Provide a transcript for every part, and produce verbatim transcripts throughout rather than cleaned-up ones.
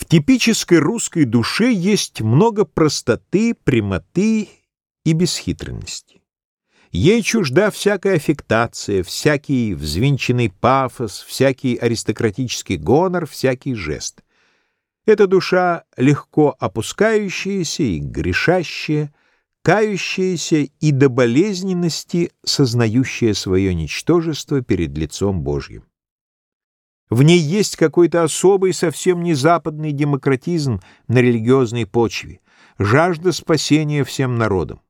типической русской душе есть много простоты, прямоты и бесхитренности. Ей чужда всякая аффектация, всякий взвинченный пафос, всякий аристократический гонор, всякий жест. Эта душа легко опускающаяся и грешащая, кающаяся и до болезненности сознающая свое ничтожество перед лицом Божьим. В ней есть какой-то особый, совсем не западный демократизм на религиозной почве, жажда спасения всем народам.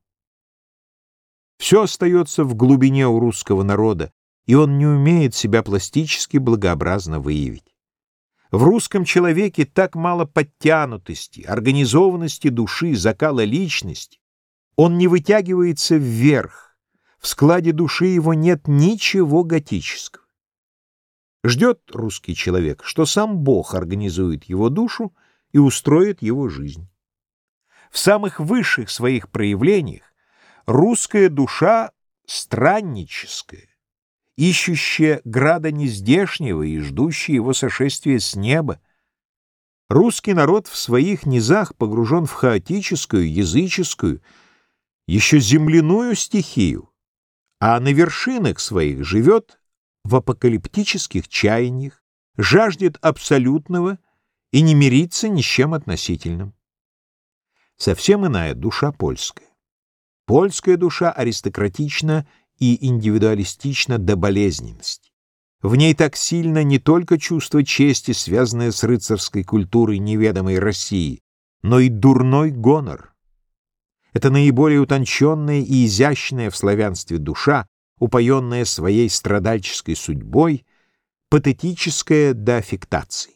Все остается в глубине у русского народа, и он не умеет себя пластически благообразно выявить. В русском человеке так мало подтянутости, организованности души, закала личности. Он не вытягивается вверх, в складе души его нет ничего готического. Ждет русский человек, что сам Бог организует его душу и устроит его жизнь. В самых высших своих проявлениях русская душа странническая, ищущая града нездешнего и ждущая его сошествия с неба. Русский народ в своих низах погружен в хаотическую, языческую, еще земляную стихию, а на вершинах своих живет в апокалиптических чаяниях, жаждет абсолютного и не мирится ни с чем относительным. Совсем иная душа польская. Польская душа аристократична и индивидуалистична до болезненности. В ней так сильно не только чувство чести, связанное с рыцарской культурой неведомой России, но и дурной гонор. Это наиболее утонченная и изящная в славянстве душа, упоенная своей страдальческой судьбой, патетическая до аффектации.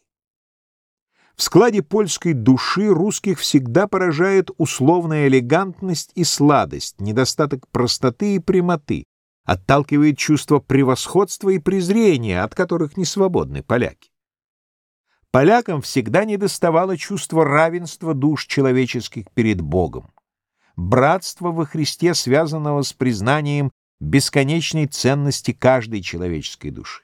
В складе польской души русских всегда поражает условная элегантность и сладость, недостаток простоты и прямоты, отталкивает чувство превосходства и презрения, от которых не свободны поляки. Полякам всегда недоставало чувства равенства душ человеческих перед Богом, братства во Христе, связанного с признанием бесконечной ценности каждой человеческой души.